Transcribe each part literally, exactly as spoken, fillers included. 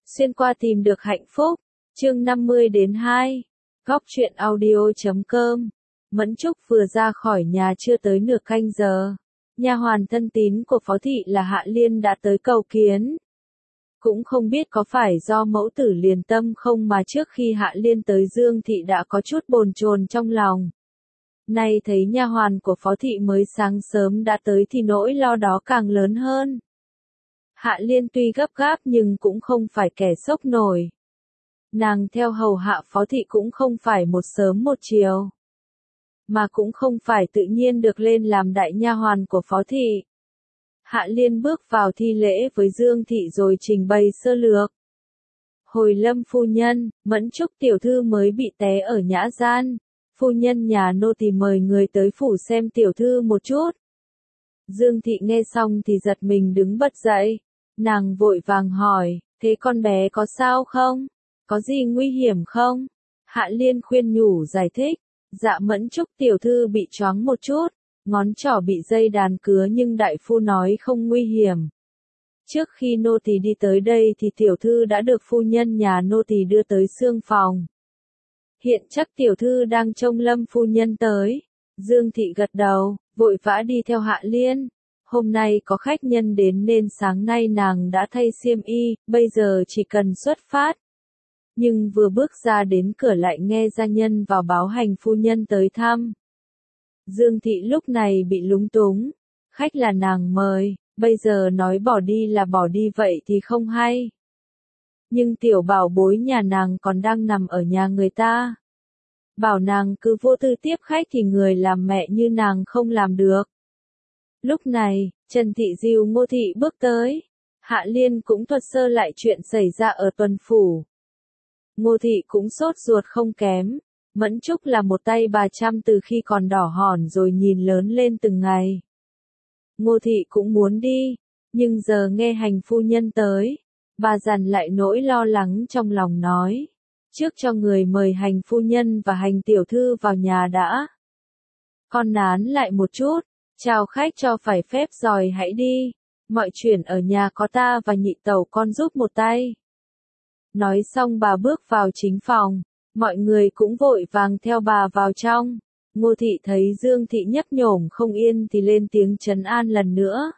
Xuyên qua tìm được hạnh phúc, chương năm mươi đến hai, góc truyện audio chấm com. Mẫn Trúc vừa ra khỏi nhà chưa tới nửa canh giờ. Nha hoàn thân tín của Phó Thị là Hạ Liên đã tới cầu kiến. Cũng không biết có phải do mẫu tử liền tâm không mà trước khi Hạ Liên tới Dương Thị đã có chút bồn chồn trong lòng. Nay thấy nha hoàn của Phó Thị mới sáng sớm đã tới thì nỗi lo đó càng lớn hơn. Hạ Liên tuy gấp gáp nhưng cũng không phải kẻ sốc nổi. Nàng theo hầu hạ Phó Thị cũng không phải một sớm một chiều, mà cũng không phải tự nhiên được lên làm đại nha hoàn của Phó Thị. Hạ Liên bước vào thi lễ với Dương Thị rồi trình bày sơ lược. Hồi Lâm phu nhân, Mẫn Trúc tiểu thư mới bị té ở nhã gian, phu nhân nhà nô tỳ mời người tới phủ xem tiểu thư một chút. Dương Thị nghe xong thì giật mình đứng bật dậy, nàng vội vàng hỏi, thế con bé có sao không? Có gì nguy hiểm không? Hạ Liên khuyên nhủ giải thích, dạ Mẫn Trúc tiểu thư bị choáng một chút, ngón trỏ bị dây đàn cứa nhưng đại phu nói không nguy hiểm. Trước khi nô tỳ đi tới đây thì tiểu thư đã được phu nhân nhà nô tỳ đưa tới xương phòng. Hiện chắc tiểu thư đang trông Lâm phu nhân tới. Dương Thị gật đầu, vội vã đi theo Hạ Liên. Hôm nay có khách nhân đến nên sáng nay nàng đã thay xiêm y, bây giờ chỉ cần xuất phát. Nhưng vừa bước ra đến cửa lại nghe gia nhân vào báo hành phu nhân tới thăm. Dương Thị lúc này bị lúng túng, khách là nàng mời, bây giờ nói bỏ đi là bỏ đi vậy thì không hay. Nhưng tiểu bảo bối nhà nàng còn đang nằm ở nhà người ta. Bảo nàng cứ vô tư tiếp khách thì người làm mẹ như nàng không làm được. Lúc này, Trần Thị dìu Ngô Thị bước tới. Hạ Liên cũng thuật sơ lại chuyện xảy ra ở tuần phủ. Ngô Thị cũng sốt ruột không kém. Mẫn Trúc là một tay bà chăm từ khi còn đỏ hòn rồi nhìn lớn lên từng ngày. Ngô Thị cũng muốn đi, nhưng giờ nghe hành phu nhân tới, bà dằn lại nỗi lo lắng trong lòng nói. Trước cho người mời hành phu nhân và hành tiểu thư vào nhà đã. Con nán lại một chút, chào khách cho phải phép rồi hãy đi, mọi chuyện ở nhà có ta và nhị tẩu con giúp một tay. Nói xong bà bước vào chính phòng, mọi người cũng vội vàng theo bà vào trong. Ngô Thị thấy Dương Thị nhấp nhổm không yên thì lên tiếng trấn an lần nữa.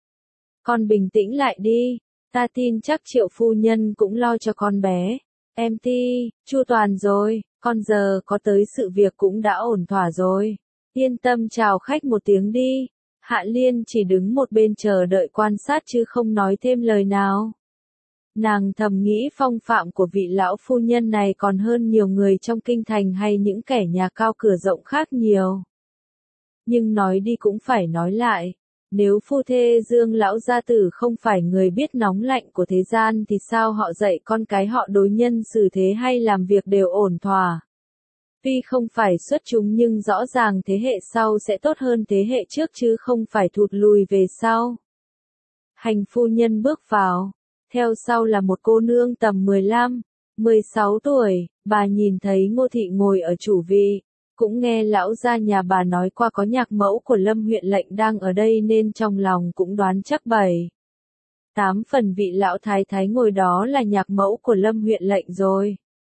Con bình tĩnh lại đi, ta tin chắc Triệu phu nhân cũng lo cho con bé. Em Ti, chu toàn rồi, con giờ có tới sự việc cũng đã ổn thỏa rồi. Yên tâm chào khách một tiếng đi. Hạ Liên chỉ đứng một bên chờ đợi quan sát chứ không nói thêm lời nào. Nàng thầm nghĩ phong phạm của vị lão phu nhân này còn hơn nhiều người trong kinh thành hay những kẻ nhà cao cửa rộng khác nhiều. Nhưng nói đi cũng phải nói lại, nếu phu thê Dương lão gia tử không phải người biết nóng lạnh của thế gian thì sao họ dạy con cái họ đối nhân xử thế hay làm việc đều ổn thỏa. Tuy không phải xuất chúng nhưng rõ ràng thế hệ sau sẽ tốt hơn thế hệ trước chứ không phải thụt lùi về sau. Hành phu nhân bước vào. Theo sau là một cô nương tầm mười lăm, mười sáu tuổi, bà nhìn thấy Ngô Thị ngồi ở chủ vị, cũng nghe lão gia nhà bà nói qua có nhạc mẫu của Lâm huyện lệnh đang ở đây nên trong lòng cũng đoán chắc bảy. Tám phần vị lão thái thái ngồi đó là nhạc mẫu của Lâm huyện lệnh rồi.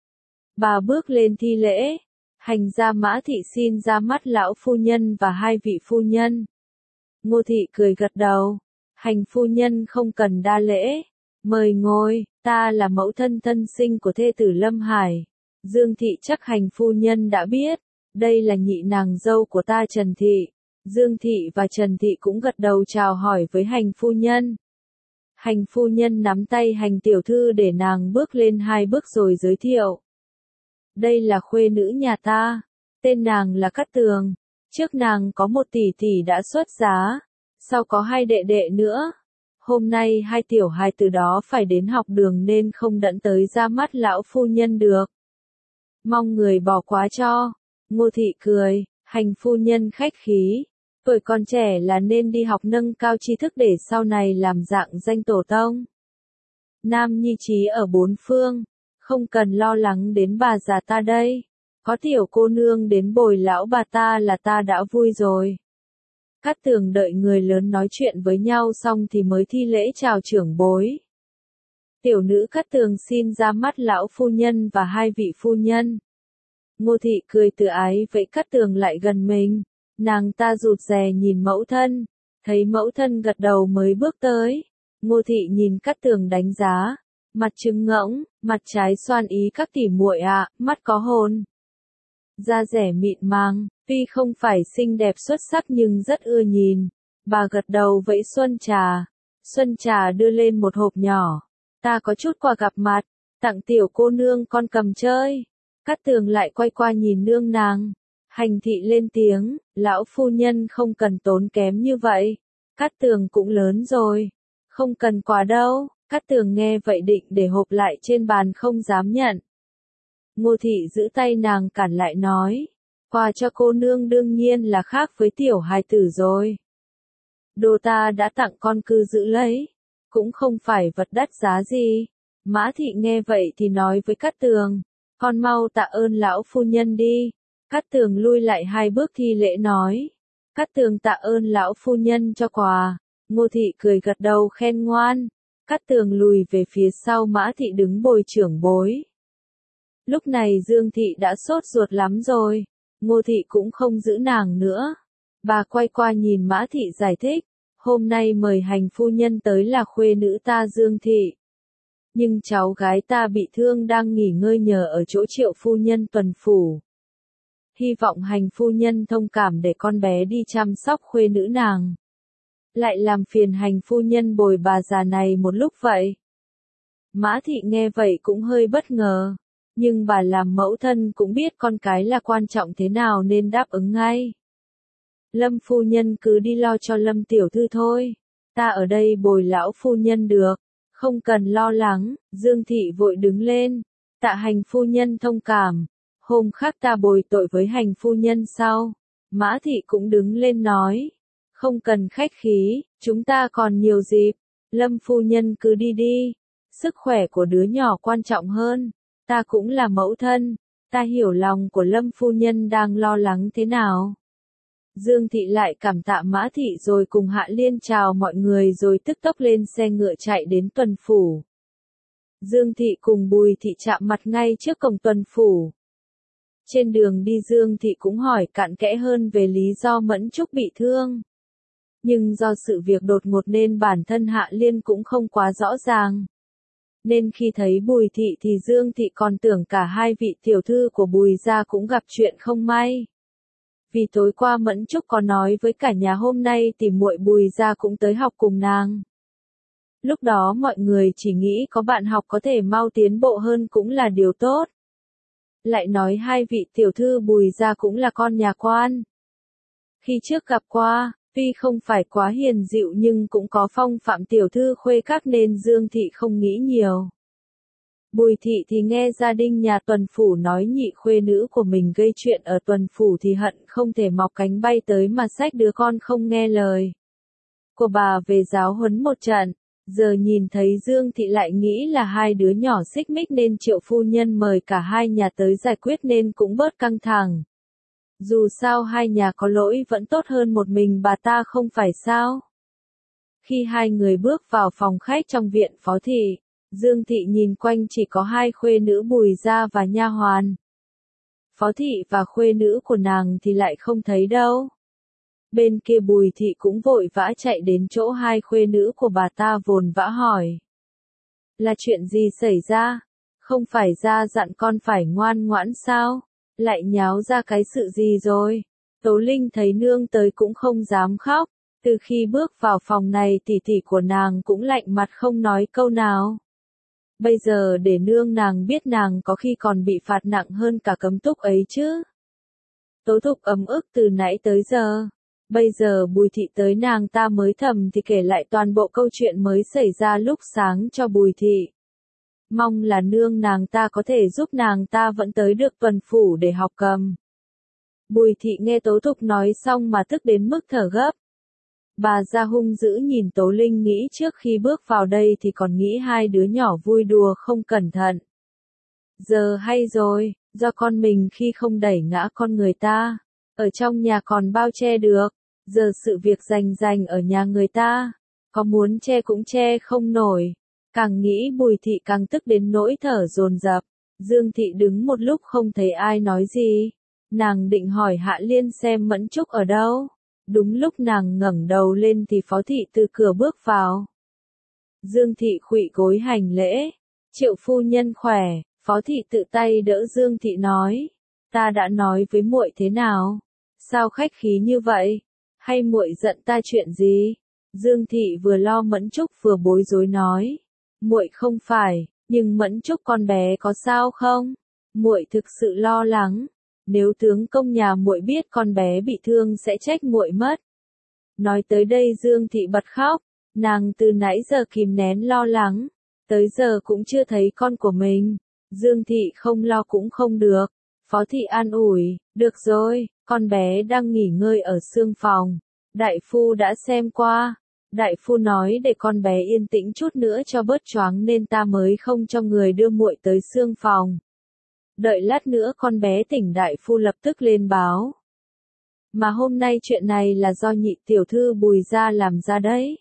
Bà bước lên thi lễ, hành gia Mã Thị xin ra mắt lão phu nhân và hai vị phu nhân. Ngô Thị cười gật đầu, hành phu nhân không cần đa lễ. Mời ngồi, ta là mẫu thân thân sinh của thê tử Lâm Hải. Dương Thị chắc hành phu nhân đã biết, đây là nhị nàng dâu của ta Trần Thị. Dương Thị và Trần Thị cũng gật đầu chào hỏi với hành phu nhân. Hành phu nhân nắm tay hành tiểu thư để nàng bước lên hai bước rồi giới thiệu. Đây là khuê nữ nhà ta, tên nàng là Cát Tường. Trước nàng có một tỷ tỷ đã xuất giá, sau có hai đệ đệ nữa. Hôm nay hai tiểu hài từ đó phải đến học đường nên không đẫn tới ra mắt lão phu nhân được. Mong người bỏ qua cho. Ngô Thị cười, hành phu nhân khách khí. Tuổi còn trẻ là nên đi học nâng cao tri thức để sau này làm dạng danh tổ tông. Nam nhi trí ở bốn phương, không cần lo lắng đến bà già ta đây. Có tiểu cô nương đến bồi lão bà ta là ta đã vui rồi. Cát Tường đợi người lớn nói chuyện với nhau xong thì mới thi lễ chào trưởng bối. Tiểu nữ Cát Tường xin ra mắt lão phu nhân và hai vị phu nhân. Ngô thị cười từ ái vẫy Cát Tường lại gần mình, nàng ta rụt rè nhìn mẫu thân, thấy mẫu thân gật đầu mới bước tới. Ngô thị nhìn Cát Tường đánh giá, mặt trứng ngỗng, mặt trái xoan ý các tỉ muội ạ, mắt có hồn. Da rẻ mịn màng, tuy không phải xinh đẹp xuất sắc nhưng rất ưa nhìn. Bà gật đầu vẫy Xuân Trà. Xuân Trà đưa lên một hộp nhỏ. Ta có chút quà gặp mặt, tặng tiểu cô nương con cầm chơi. Cát Tường lại quay qua nhìn nương nàng. Hành thị lên tiếng, lão phu nhân không cần tốn kém như vậy. Cát Tường cũng lớn rồi. Không cần quà đâu. Cát Tường nghe vậy định để hộp lại trên bàn không dám nhận. Ngô thị giữ tay nàng cản lại nói. Quà cho cô nương đương nhiên là khác với tiểu hài tử rồi. Đồ ta đã tặng con cứ giữ lấy. Cũng không phải vật đắt giá gì. Mã thị nghe vậy thì nói với Cát Tường. Con mau tạ ơn lão phu nhân đi. Cát Tường lui lại hai bước thi lễ nói. Cát Tường tạ ơn lão phu nhân cho quà. Ngô thị cười gật đầu khen ngoan. Cát Tường lùi về phía sau Mã thị đứng bồi trưởng bối. Lúc này Dương thị đã sốt ruột lắm rồi. Ngô thị cũng không giữ nàng nữa. Bà quay qua nhìn Mã thị giải thích. Hôm nay mời hành phu nhân tới là khuê nữ ta Dương thị. Nhưng cháu gái ta bị thương đang nghỉ ngơi nhờ ở chỗ Triệu phu nhân tuần phủ. Hy vọng hành phu nhân thông cảm để con bé đi chăm sóc khuê nữ nàng. Lại làm phiền hành phu nhân bồi bà già này một lúc vậy. Mã thị nghe vậy cũng hơi bất ngờ. Nhưng bà làm mẫu thân cũng biết con cái là quan trọng thế nào nên đáp ứng ngay. Lâm phu nhân cứ đi lo cho Lâm tiểu thư thôi. Ta ở đây bồi lão phu nhân được. Không cần lo lắng. Dương thị vội đứng lên. Tạ hành phu nhân thông cảm. Hôm khác ta bồi tội với hành phu nhân sau. Mã thị cũng đứng lên nói. Không cần khách khí, chúng ta còn nhiều dịp. Lâm phu nhân cứ đi đi. Sức khỏe của đứa nhỏ quan trọng hơn. Ta cũng là mẫu thân. Ta hiểu lòng của Lâm phu nhân đang lo lắng thế nào. Dương thị lại cảm tạ Mã thị rồi cùng Hạ Liên chào mọi người rồi tức tốc lên xe ngựa chạy đến tuần phủ. Dương thị cùng Bùi thị chạm mặt ngay trước cổng tuần phủ. Trên đường đi Dương thị cũng hỏi cặn kẽ hơn về lý do Mẫn Trúc bị thương. Nhưng do sự việc đột ngột nên bản thân Hạ Liên cũng không quá rõ ràng. Nên khi thấy Bùi thị thì Dương thị còn tưởng cả hai vị tiểu thư của Bùi gia cũng gặp chuyện không may. Vì tối qua Mẫn Trúc có nói với cả nhà hôm nay thì muội Bùi gia cũng tới học cùng nàng. Lúc đó mọi người chỉ nghĩ có bạn học có thể mau tiến bộ hơn cũng là điều tốt. Lại nói hai vị tiểu thư Bùi gia cũng là con nhà quan. Khi trước gặp qua, tuy không phải quá hiền dịu nhưng cũng có phong phạm tiểu thư khuê các nên Dương thị không nghĩ nhiều. Bùi thị thì nghe gia đình nhà tuần phủ nói nhị khuê nữ của mình gây chuyện ở tuần phủ thì hận không thể mọc cánh bay tới mà xách đứa con không nghe lời của bà về giáo huấn một trận. Giờ nhìn thấy Dương thị lại nghĩ là hai đứa nhỏ xích mích nên Triệu phu nhân mời cả hai nhà tới giải quyết nên cũng bớt căng thẳng. Dù sao hai nhà có lỗi vẫn tốt hơn một mình bà ta không phải sao. Khi hai người bước vào phòng khách trong viện Phó thị, Dương thị nhìn quanh chỉ có hai khuê nữ Bùi gia và nha hoàn. Phó thị và khuê nữ của nàng thì lại không thấy đâu. Bên kia Bùi thị cũng vội vã chạy đến chỗ hai khuê nữ của bà ta vồn vã hỏi. Là chuyện gì xảy ra? Không phải ra dặn con phải ngoan ngoãn sao? Lại nháo ra cái sự gì rồi? Tố Linh thấy nương tới cũng không dám khóc. Từ khi bước vào phòng này tỷ tỷ của nàng cũng lạnh mặt không nói câu nào. Bây giờ để nương nàng biết nàng có khi còn bị phạt nặng hơn cả cấm túc ấy chứ. Tố Thục ấm ức từ nãy tới giờ. Bây giờ Bùi thị tới nàng ta mới thầm thì kể lại toàn bộ câu chuyện mới xảy ra lúc sáng cho Bùi thị. Mong là nương nàng ta có thể giúp nàng ta vẫn tới được tuần phủ để học cầm. Bùi thị nghe Tố Thục nói xong mà tức đến mức thở gấp. Bà ra hung dữ nhìn Tố Linh nghĩ trước khi bước vào đây thì còn nghĩ hai đứa nhỏ vui đùa không cẩn thận. Giờ hay rồi, do con mình khi không đẩy ngã con người ta, ở trong nhà còn bao che được, giờ sự việc rành rành ở nhà người ta, có muốn che cũng che không nổi. Càng nghĩ Bùi Thị càng tức đến nỗi thở dồn dập. Dương Thị đứng một lúc không thấy ai nói gì. Nàng định hỏi Hạ Liên xem Mẫn Trúc ở đâu. Đúng lúc nàng ngẩng đầu lên thì Phó Thị từ cửa bước vào. Dương Thị khuỵu gối hành lễ. Triệu phu nhân khỏe. Phó Thị tự tay đỡ Dương Thị nói. Ta đã nói với muội thế nào? Sao khách khí như vậy? Hay muội giận ta chuyện gì? Dương Thị vừa lo Mẫn Trúc vừa bối rối nói. Muội không phải, nhưng Mẫn Trúc con bé có sao không? Muội thực sự lo lắng. Nếu tướng công nhà muội biết con bé bị thương sẽ trách muội mất. Nói tới đây Dương Thị bật khóc. Nàng từ nãy giờ kìm nén lo lắng. Tới giờ cũng chưa thấy con của mình. Dương Thị không lo cũng không được. Phó Thị an ủi, được rồi, con bé đang nghỉ ngơi ở xương phòng. Đại phu đã xem qua. Đại phu nói để con bé yên tĩnh chút nữa cho bớt choáng nên ta mới không cho người đưa muội tới xương phòng. Đợi lát nữa con bé tỉnh đại phu lập tức lên báo. Mà hôm nay chuyện này là do nhị tiểu thư Bùi gia làm ra đấy.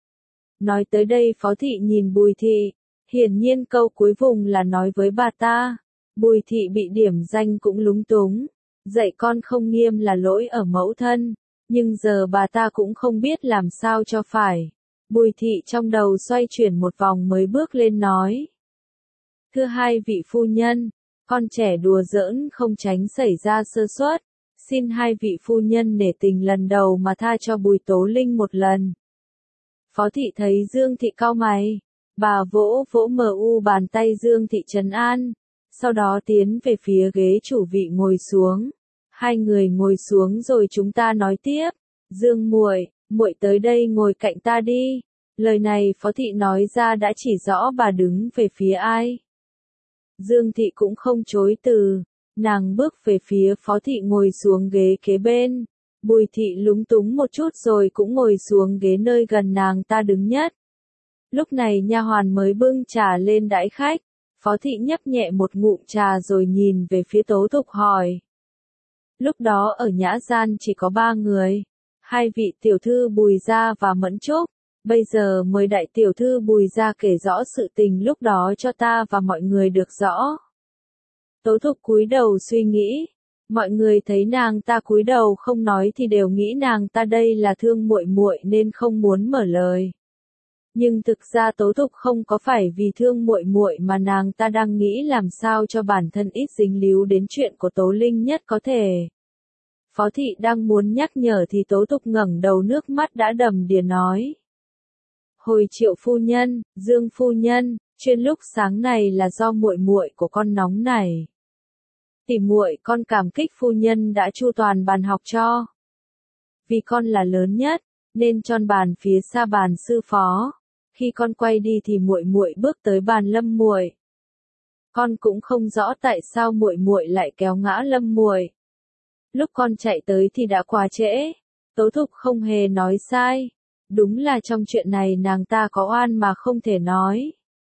Nói tới đây Phó Thị nhìn Bùi Thị. Hiển nhiên câu cuối vùng là nói với bà ta. Bùi Thị bị điểm danh cũng lúng túng. Dạy con không nghiêm là lỗi ở mẫu thân. Nhưng giờ bà ta cũng không biết làm sao cho phải. Bùi Thị trong đầu xoay chuyển một vòng mới bước lên nói. Thưa hai vị phu nhân, con trẻ đùa giỡn không tránh xảy ra sơ suất. Xin hai vị phu nhân nể tình lần đầu mà tha cho Bùi Tố Linh một lần. Phó Thị thấy Dương Thị cau mày. Bà vỗ vỗ mờ u bàn tay Dương Thị trấn an. Sau đó tiến về phía ghế chủ vị ngồi xuống. Hai người ngồi xuống rồi chúng ta nói tiếp. Dương muội, muội tới đây ngồi cạnh ta đi. Lời này Phó Thị nói ra đã chỉ rõ bà đứng về phía ai. Dương Thị cũng không chối từ. Nàng bước về phía Phó Thị ngồi xuống ghế kế bên. Bùi Thị lúng túng một chút rồi cũng ngồi xuống ghế nơi gần nàng ta đứng nhất. Lúc này nha hoàn mới bưng trà lên đãi khách. Phó Thị nhấp nhẹ một ngụm trà rồi nhìn về phía Tố Thục hỏi. Lúc đó ở nhã gian chỉ có ba người. Hai vị tiểu thư Bùi gia và Mẫn Trúc. Bây giờ mời đại tiểu thư Bùi gia kể rõ sự tình lúc đó cho ta và mọi người được rõ. Tố Thục cúi đầu suy nghĩ. Mọi người thấy nàng ta cúi đầu không nói thì đều nghĩ nàng ta đây là thương muội muội nên không muốn mở lời. Nhưng thực ra Tố Thục không có phải vì thương muội muội mà nàng ta đang nghĩ làm sao cho bản thân ít dính líu đến chuyện của Tố Linh nhất có thể. Phó Thị đang muốn nhắc nhở thì Tố Thục ngẩng đầu nước mắt đã đầm đìa nói. Hồi Triệu phu nhân, Dương phu nhân, chuyên lúc sáng này là do muội muội của con nóng này. Tỷ muội con cảm kích phu nhân đã chu toàn bàn học cho. Vì con là lớn nhất, nên tròn bàn phía xa bàn sư phó. Khi con quay đi thì muội muội bước tới bàn Lâm muội. Con cũng không rõ tại sao muội muội lại kéo ngã Lâm muội. Lúc con chạy tới thì đã quá trễ. Tố Thục không hề nói sai. Đúng là trong chuyện này nàng ta có oan mà không thể nói.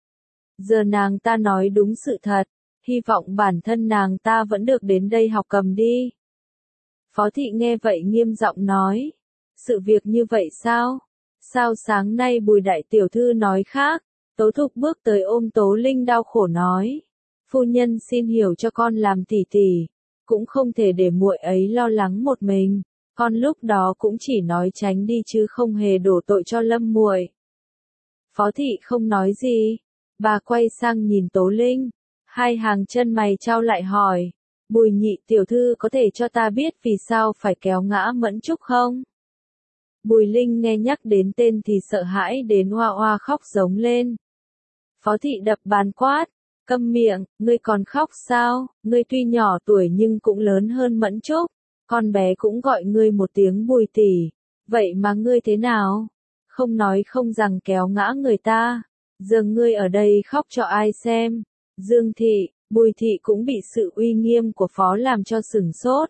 Giờ nàng ta nói đúng sự thật. Hy vọng bản thân nàng ta vẫn được đến đây học cầm đi. Phó Thị nghe vậy nghiêm giọng nói. Sự việc như vậy sao? Sao sáng nay Bùi đại tiểu thư nói khác? Tố Thục bước tới ôm Tố Linh đau khổ nói. Phu nhân xin hiểu cho con làm tỷ tỷ. Cũng không thể để muội ấy lo lắng một mình. Con lúc đó cũng chỉ nói tránh đi chứ không hề đổ tội cho Lâm muội. Phó Thị không nói gì. Bà quay sang nhìn Tố Linh. Hai hàng chân mày trao lại hỏi. Bùi nhị tiểu thư có thể cho ta biết vì sao phải kéo ngã Mẫn Trúc không? Bùi Linh nghe nhắc đến tên thì sợ hãi đến oa oa khóc giống lên. Phó Thị đập bàn quát. Câm miệng, ngươi còn khóc sao? Ngươi tuy nhỏ tuổi nhưng cũng lớn hơn Mẫn Trúc. Con bé cũng gọi ngươi một tiếng Bùi tỷ. Vậy mà ngươi thế nào? Không nói không rằng kéo ngã người ta. Giờ ngươi ở đây khóc cho ai xem? Dương Thị, Bùi Thị cũng bị sự uy nghiêm của Phó làm cho sửng sốt.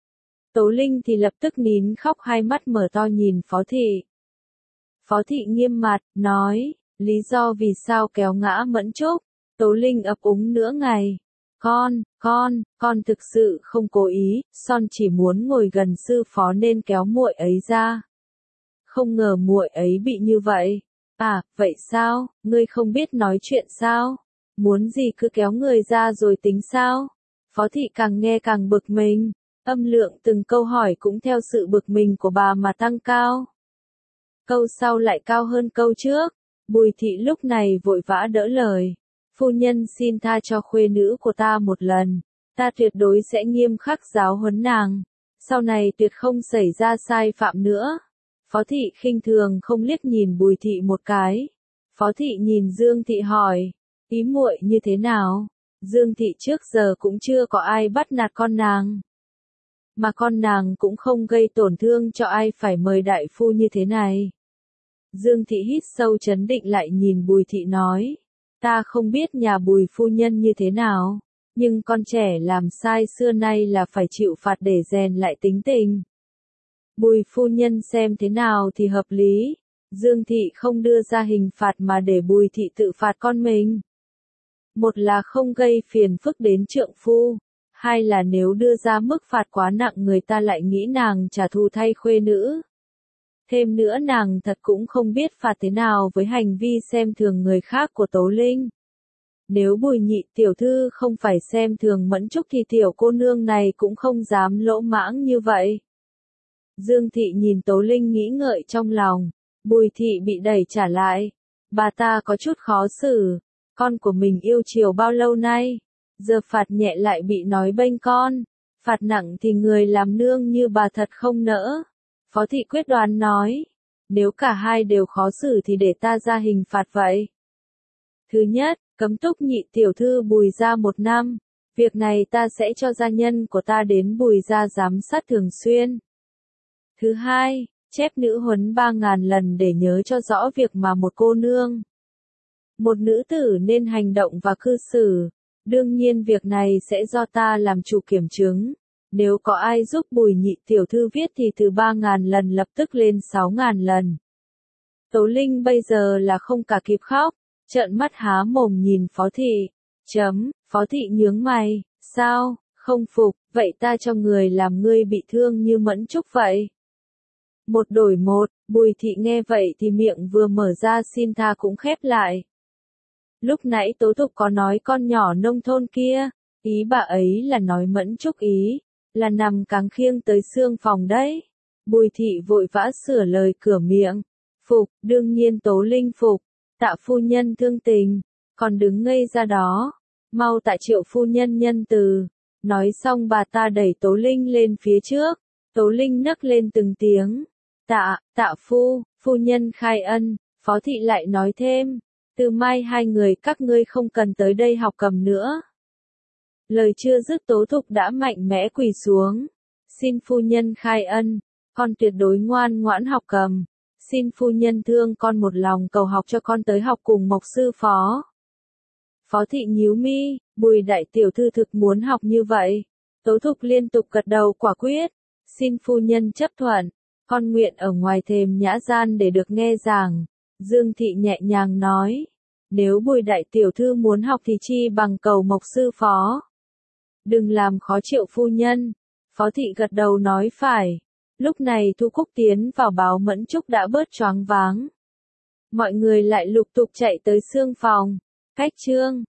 Tố Linh thì lập tức nín khóc hai mắt mở to nhìn Phó Thị. Phó Thị nghiêm mặt, nói, lý do vì sao kéo ngã Mẫn Trúc. Tố Linh ấp úng nửa ngày. Con, con, con thực sự không cố ý, son chỉ muốn ngồi gần sư phó nên kéo muội ấy ra. Không ngờ muội ấy bị như vậy. À, vậy sao, ngươi không biết nói chuyện sao? Muốn gì cứ kéo người ra rồi tính sao? Phó thị càng nghe càng bực mình, âm lượng từng câu hỏi cũng theo sự bực mình của bà mà tăng cao. Câu sau lại cao hơn câu trước, Bùi thị lúc này vội vã đỡ lời. Phu nhân xin tha cho khuê nữ của ta một lần, ta tuyệt đối sẽ nghiêm khắc giáo huấn nàng, sau này tuyệt không xảy ra sai phạm nữa. Phó thị khinh thường không liếc nhìn Bùi thị một cái. Phó thị nhìn Dương thị hỏi, ý muội như thế nào? Dương thị trước giờ cũng chưa có ai bắt nạt con nàng. Mà con nàng cũng không gây tổn thương cho ai phải mời đại phu như thế này. Dương thị hít sâu chấn định lại nhìn Bùi thị nói, ta không biết nhà Bùi phu nhân như thế nào, nhưng con trẻ làm sai xưa nay là phải chịu phạt để rèn lại tính tình. Bùi phu nhân xem thế nào thì hợp lý, Dương thị không đưa ra hình phạt mà để Bùi thị tự phạt con mình. Một là không gây phiền phức đến trượng phu, hai là nếu đưa ra mức phạt quá nặng người ta lại nghĩ nàng trả thù thay khuê nữ. Thêm nữa nàng thật cũng không biết phạt thế nào với hành vi xem thường người khác của Tố Linh. Nếu Bùi nhị tiểu thư không phải xem thường Mẫn Trúc thì tiểu cô nương này cũng không dám lỗ mãng như vậy. Dương thị nhìn Tố Linh nghĩ ngợi trong lòng, Bùi thị bị đẩy trả lại. Bà ta có chút khó xử, con của mình yêu chiều bao lâu nay, giờ phạt nhẹ lại bị nói bênh con, phạt nặng thì người làm nương như bà thật không nỡ. Phó thị quyết đoán nói, nếu cả hai đều khó xử thì để ta ra hình phạt vậy. Thứ nhất, cấm túc nhị tiểu thư Bùi gia một năm, việc này ta sẽ cho gia nhân của ta đến Bùi gia giám sát thường xuyên. Thứ hai, chép nữ huấn ba ngàn lần để nhớ cho rõ việc mà một cô nương, một nữ tử nên hành động và cư xử. Đương nhiên việc này sẽ do ta làm chủ kiểm chứng. Nếu có ai giúp Bùi nhị tiểu thư viết thì từ ba ngàn lần lập tức lên sáu ngàn lần. Tố Linh bây giờ là không cả kịp khóc, trợn mắt há mồm nhìn Phó thị. Chấm, Phó thị nhướng mày, sao, không phục, vậy ta cho người làm ngươi bị thương như Mẫn Trúc vậy. Một đổi một, Bùi thị nghe vậy thì miệng vừa mở ra xin tha cũng khép lại. Lúc nãy Tố Thục có nói con nhỏ nông thôn kia, ý bà ấy là nói Mẫn Trúc ý, là nằm cáng khiêng tới xương phòng đấy. Bùi thị vội vã sửa lời cửa miệng. Phục, đương nhiên Tố Linh phục, tạ phu nhân thương tình, còn đứng ngây ra đó. Mau tạ Triệu phu nhân nhân từ. Nói xong bà ta đẩy Tố Linh lên phía trước. Tố Linh nấc lên từng tiếng. Tạ, tạ phu, phu nhân khai ân. Phó thị lại nói thêm, từ mai hai người các ngươi không cần tới đây học cầm nữa. Lời chưa dứt Tố Thục đã mạnh mẽ quỳ xuống. Xin phu nhân khai ân, con tuyệt đối ngoan ngoãn học cầm. Xin phu nhân thương con một lòng cầu học cho con tới học cùng Mộc sư phó. Phó thị nhíu mi, Bùi đại tiểu thư thực muốn học như vậy. Tố Thục liên tục gật đầu quả quyết. Xin phu nhân chấp thuận, con nguyện ở ngoài thềm nhã gian để được nghe giảng. Dương thị nhẹ nhàng nói, nếu Bùi đại tiểu thư muốn học thì chi bằng cầu Mộc sư phó. Đừng làm khó Triệu phu nhân. Phó thị gật đầu nói phải. Lúc này Thu Cúc tiến vào báo Mẫn Trúc đã bớt choáng váng. Mọi người lại lục tục chạy tới xương phòng. Cách chương